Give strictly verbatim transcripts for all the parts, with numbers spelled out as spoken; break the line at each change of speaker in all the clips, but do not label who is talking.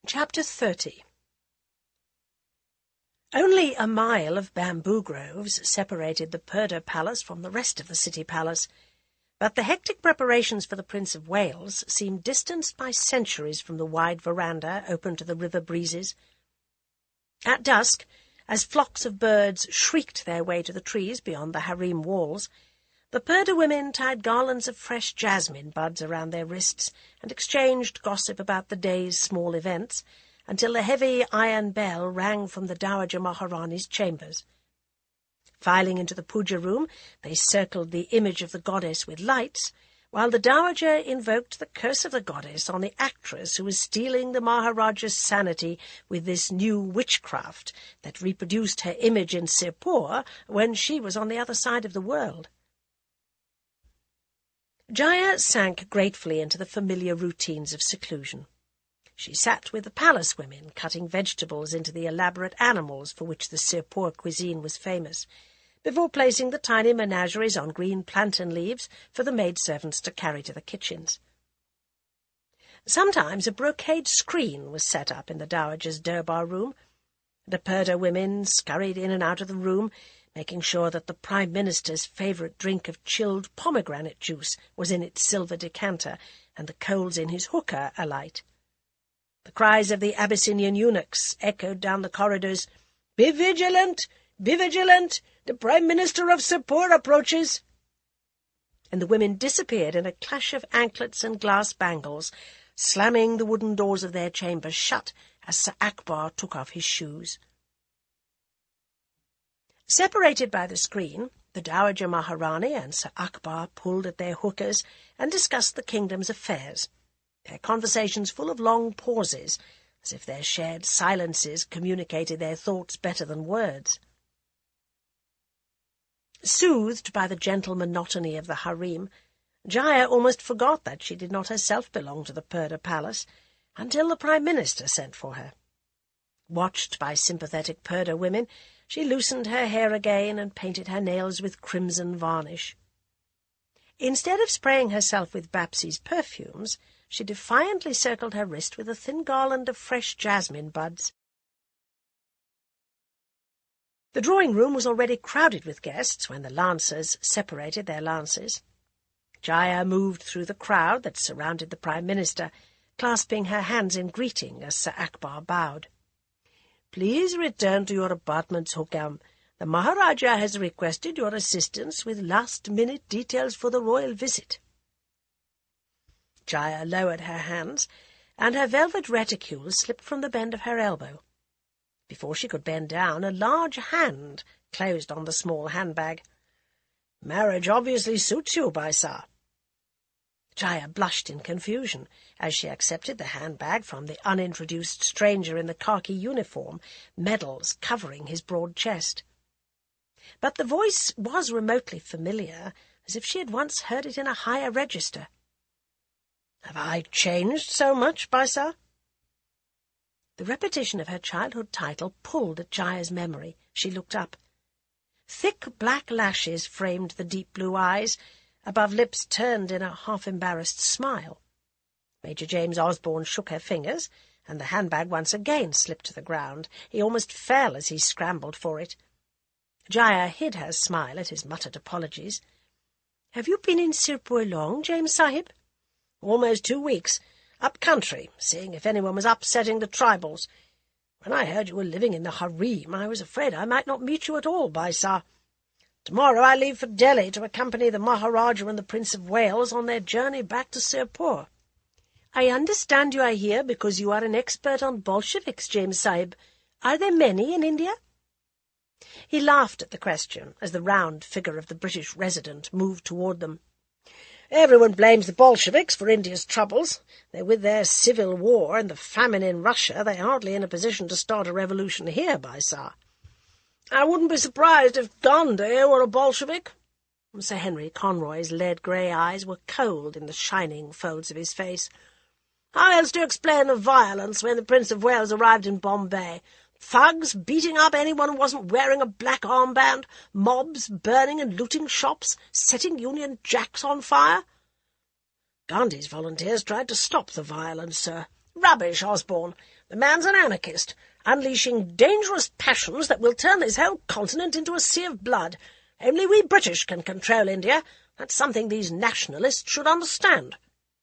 Chapter thirty. Only a mile of bamboo groves separated the Purdah Palace from the rest of the city palace, but the hectic preparations for the Prince of Wales seemed distanced by centuries from the wide veranda open to the river breezes. At dusk, as flocks of birds shrieked their way to the trees beyond the harem walls, the Purdah women tied garlands of fresh jasmine buds around their wrists and exchanged gossip about the day's small events until the heavy iron bell rang from the Dowager Maharani's chambers. Filing into the puja room, they circled the image of the goddess with lights, while the Dowager invoked the curse of the goddess on the actress who was stealing the Maharaja's sanity with this new witchcraft that reproduced her image in Sirpur when she was on the other side of the world. Jaya sank gratefully into the familiar routines of seclusion. She sat with the palace women, cutting vegetables into the elaborate animals for which the Sirpur cuisine was famous, before placing the tiny menageries on green plantain leaves for the maidservants to carry to the kitchens. Sometimes a brocade screen was set up in the Dowager's durbar room. The Purdah women scurried in and out of the room, making sure that the Prime Minister's favourite drink of chilled pomegranate juice was in its silver decanter, and the coals in his hookah alight. The cries of the Abyssinian eunuchs echoed down the corridors, "Be vigilant! Be vigilant! The Prime Minister of Sirpur approaches!" And the women disappeared in a clash of anklets and glass bangles, slamming the wooden doors of their chambers shut as Sir Akbar took off his shoes. Separated by the screen, the Dowager Maharani and Sir Akbar pulled at their hookahs and discussed the kingdom's affairs, their conversations full of long pauses, as if their shared silences communicated their thoughts better than words. Soothed by the gentle monotony of the harem, Jaya almost forgot that she did not herself belong to the Purdah Palace, until the Prime Minister sent for her. Watched by sympathetic Purdah women, she loosened her hair again and painted her nails with crimson varnish. Instead of spraying herself with Bapsy's perfumes, she defiantly circled her wrist with a thin garland of fresh jasmine buds. The drawing-room was already crowded with guests when the lancers separated their lances. Jaya moved through the crowd that surrounded the Prime Minister, clasping her hands in greeting as Sir Akbar bowed. "Please return to your apartments, Hukam. The Maharaja has requested your assistance with last-minute details for the royal visit." Jaya lowered her hands, and her velvet reticule slipped from the bend of her elbow. Before she could bend down, a large hand closed on the small handbag. "Marriage obviously suits you, Baisa." Jaya blushed in confusion as she accepted the handbag from the unintroduced stranger in the khaki uniform, medals covering his broad chest. But the voice was remotely familiar, as if she had once heard it in a higher register. "Have I changed so much, Baisa?" The repetition of her childhood title pulled at Jaya's memory. She looked up. Thick black lashes framed the deep blue eyes, above lips turned in a half-embarrassed smile. Major James Osborne shook her fingers, and the handbag once again slipped to the ground. He almost fell as he scrambled for it. Jaya hid her smile at his muttered apologies. "Have you been in Sirpur long, James Sahib?" "Almost two weeks. Up country, seeing if anyone was upsetting the tribals. When I heard you were living in the harem, I was afraid I might not meet you at all, Baisa. Tomorrow I leave for Delhi to accompany the Maharaja and the Prince of Wales on their journey back to Sirpur." "I understand you are here because you are an expert on Bolsheviks, James Sahib. Are there many in India?" He laughed at the question as the round figure of the British resident moved toward them. "Everyone blames the Bolsheviks for India's troubles. They're with their civil war and the famine in Russia. They're hardly in a position to start a revolution here, Baisa. I wouldn't be surprised if Gandhi were a Bolshevik." Sir Henry Conroy's lead-grey eyes were cold in the shining folds of his face. "How else do you explain the violence when the Prince of Wales arrived in Bombay? Thugs beating up anyone who wasn't wearing a black armband, mobs burning and looting shops, setting Union Jacks on fire." "Gandhi's volunteers tried to stop the violence, sir. Rubbish, Osborne. The man's an anarchist, unleashing dangerous passions that will turn this whole continent into a sea of blood. Only we British can control India. That's something these nationalists should understand."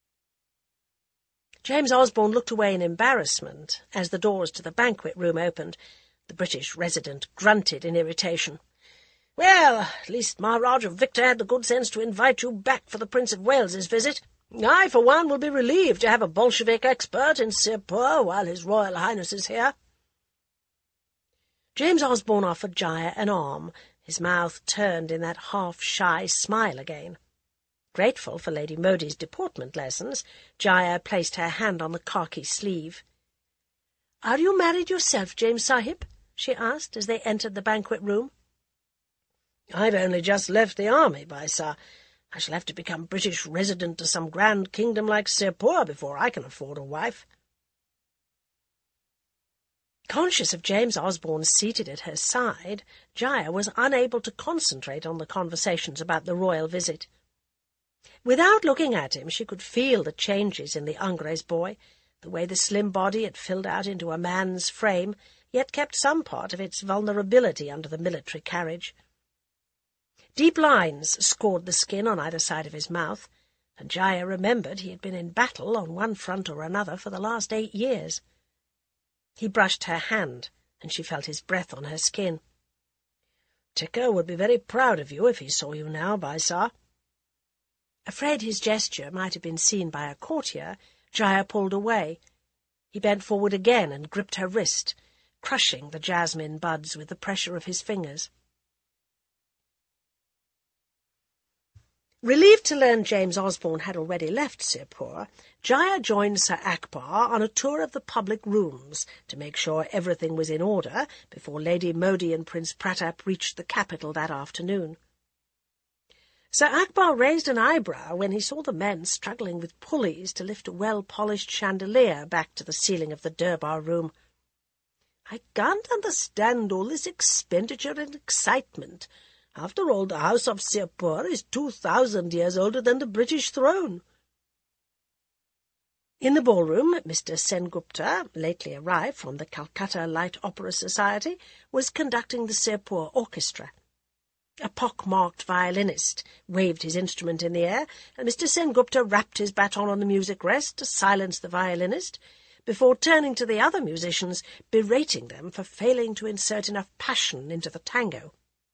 James Osborne looked away in embarrassment as the doors to the banquet-room opened. The British resident grunted in irritation. "Well, at least Maharaja Victor had the good sense to invite you back for the Prince of Wales's visit. I, for one, will be relieved to have a Bolshevik expert in Sirpur while His Royal Highness is here." James Osborne offered Jaya an arm, his mouth turned in that half-shy smile again. Grateful for Lady Modi's deportment lessons, Jaya placed her hand on the khaki sleeve. "Are you married yourself, James Sahib?" she asked as they entered the banquet-room. "I've only just left the army, Baisa. I shall have to become British resident to some grand kingdom like Sirpur before I can afford a wife." Conscious of James Osborne seated at her side, Jaya was unable to concentrate on the conversations about the royal visit. Without looking at him, she could feel the changes in the Angrez boy, the way the slim body had filled out into a man's frame, yet kept some part of its vulnerability under the military carriage. Deep lines scored the skin on either side of his mouth, and Jaya remembered he had been in battle on one front or another for the last eight years. He brushed her hand, and she felt his breath on her skin. "Tikka would be very proud of you if he saw you now, Baisa." Afraid his gesture might have been seen by a courtier, Jaya pulled away. He bent forward again and gripped her wrist, crushing the jasmine buds with the pressure of his fingers. Relieved to learn James Osborne had already left Sirpur, Jaya joined Sir Akbar on a tour of the public rooms to make sure everything was in order before Lady Modi and Prince Pratap reached the capital that afternoon. Sir Akbar raised an eyebrow when he saw the men struggling with pulleys to lift a well-polished chandelier back to the ceiling of the Durbar room. "I can't understand all this expenditure and excitement. After all, the House of Sirpur is two thousand years older than the British throne." In the ballroom, Mister Sengupta, lately arrived from the Calcutta Light Opera Society, was conducting the Sirpur Orchestra. A pock-marked violinist waved his instrument in the air, and Mister Sengupta rapped his baton on the music rest to silence the violinist, before turning to the other musicians, berating them for failing to insert enough passion into the tango.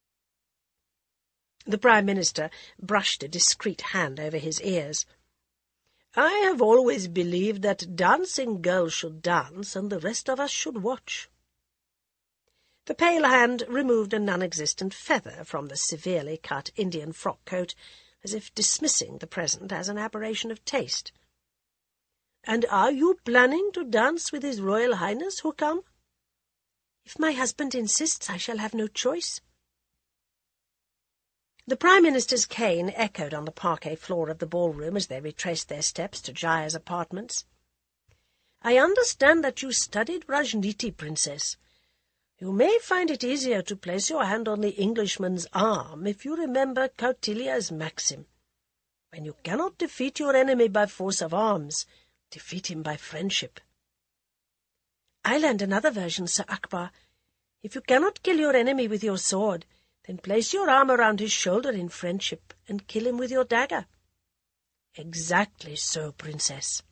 The Prime Minister brushed a discreet hand over his ears. "I have always believed that dancing girls should dance and the rest of us should watch." The pale hand removed a non-existent feather from the severely cut Indian frock-coat, as if dismissing the present as an aberration of taste. "And are you planning to dance with His Royal Highness, Hukam?" "If my husband insists, I shall have no choice." The Prime Minister's cane echoed on the parquet floor of the ballroom as they retraced their steps to Jaya's apartments. "I understand that you studied Rajniti, Princess. You may find it easier to place your hand on the Englishman's arm if you remember Kautilya's maxim. When you cannot defeat your enemy by force of arms, defeat him by friendship." "I learned another version, Sir Akbar. If you cannot kill your enemy with your sword, then place your arm around his shoulder in friendship and kill him with your dagger." "Exactly so, Princess."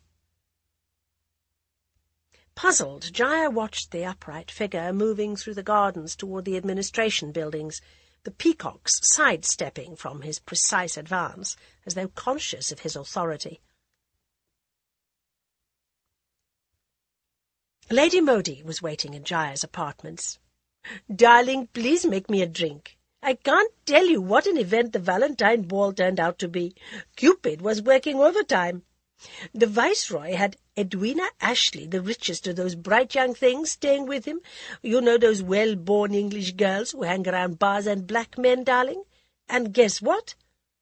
Puzzled, Jaya watched the upright figure moving through the gardens toward the administration buildings, the peacocks sidestepping from his precise advance, as though conscious of his authority. Lady Modi was waiting in Jaya's apartments. "Darling, please make me a drink. I can't tell you what an event the Valentine ball turned out to be. Cupid was working overtime. The Viceroy had Edwina Ashley, the richest of those bright young things, staying with him. You know those well-born English girls who hang around bars and black men, darling? And guess what?"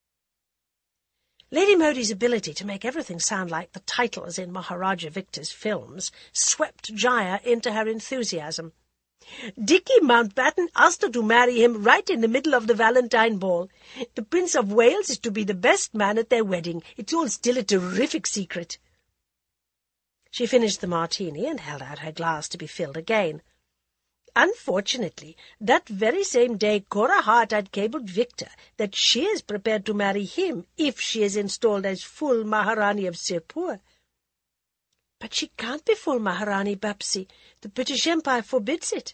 Lady Modi's ability to make everything sound like the titles in Maharaja Victor's films swept Jaya into her enthusiasm. "Dickie Mountbatten asked her to marry him right in the middle of the Valentine ball. The Prince of Wales is to be the best man at their wedding. It's all still a terrific secret." She finished the martini and held out her glass to be filled again. "Unfortunately, that very same day Cora Hart had cabled Victor that she is prepared to marry him if she is installed as full Maharani of Sirpur." "But she can't be full Maharani, Bapsi. The British Empire forbids it."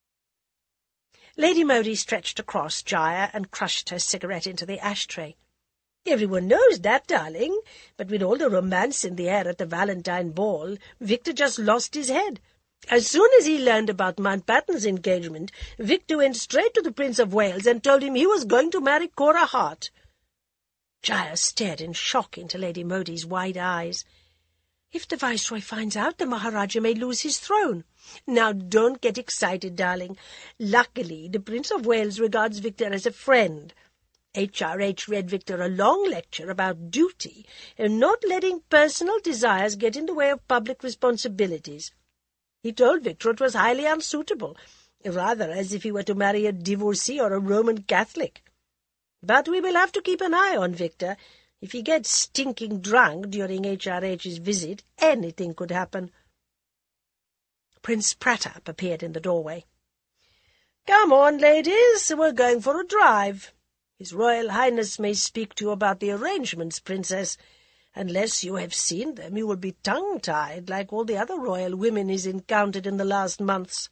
Lady Modi stretched across Jaya and crushed her cigarette into the ashtray. "Everyone knows that, darling, but with all the romance in the air at the Valentine ball, Victor just lost his head. As soon as he learned about Mountbatten's engagement, Victor went straight to the Prince of Wales and told him he was going to marry Cora Hart." Jaya stared in shock into Lady Modi's wide eyes. "If the Viceroy finds out, the Maharaja may lose his throne." "Now, don't get excited, darling. Luckily, the Prince of Wales regards Victor as a friend. H R H read Victor a long lecture about duty and not letting personal desires get in the way of public responsibilities. He told Victor it was highly unsuitable, rather as if he were to marry a divorcee or a Roman Catholic. But we will have to keep an eye on Victor. If he gets stinking drunk during H R H's visit, anything could happen." Prince Pratap appeared in the doorway. "Come on, ladies, we're going for a drive. His Royal Highness may speak to you about the arrangements, Princess. Unless you have seen them, you will be tongue-tied like all the other royal women he's encountered in the last months."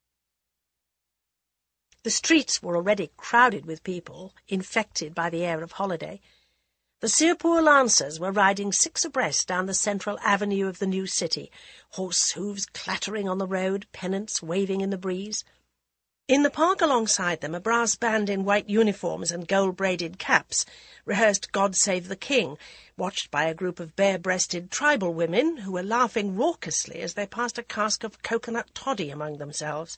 The streets were already crowded with people, infected by the air of holiday. The Sirpur Lancers were riding six abreast down the central avenue of the new city, horse hooves clattering on the road, pennants waving in the breeze. In the park alongside them, a brass band in white uniforms and gold-braided caps rehearsed God Save the King, watched by a group of bare-breasted tribal women who were laughing raucously as they passed a cask of coconut toddy among themselves.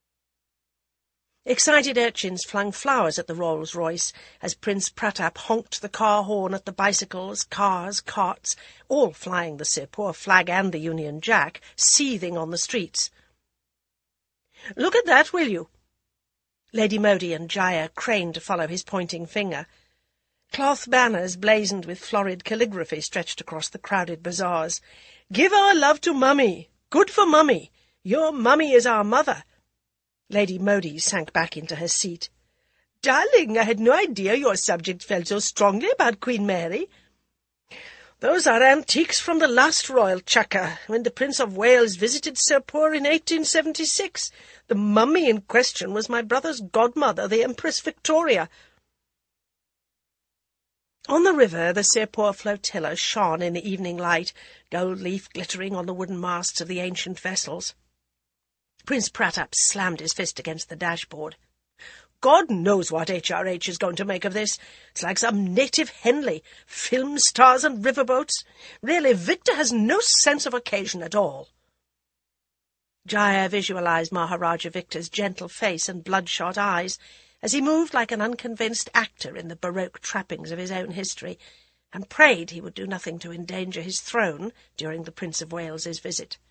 Excited urchins flung flowers at the Rolls-Royce as Prince Pratap honked the car horn at the bicycles, cars, carts, all flying the Sirpur flag and the Union Jack, seething on the streets. "Look at that, will you?" Lady Modi and Jaya craned to follow his pointing finger. Cloth banners blazoned with florid calligraphy stretched across the crowded bazaars. "Give our love to Mummy! Good for Mummy! Your Mummy is our mother!" Lady Modi sank back into her seat. "Darling, I had no idea your subjects felt so strongly about Queen Mary." "Those are antiques from the last royal chakra, when the Prince of Wales visited Sirpur in eighteen seventy-six. The mummy in question was my brother's godmother, the Empress Victoria." On the river, the Sirpur flotilla shone in the evening light, gold leaf glittering on the wooden masts of the ancient vessels. Prince Pratap slammed his fist against the dashboard. "God knows what H R H is going to make of this. It's like some native Henley, film stars and riverboats. Really, Victor has no sense of occasion at all." Jaya visualized Maharaja Victor's gentle face and bloodshot eyes as he moved like an unconvinced actor in the baroque trappings of his own history, and prayed he would do nothing to endanger his throne during the Prince of Wales's visit.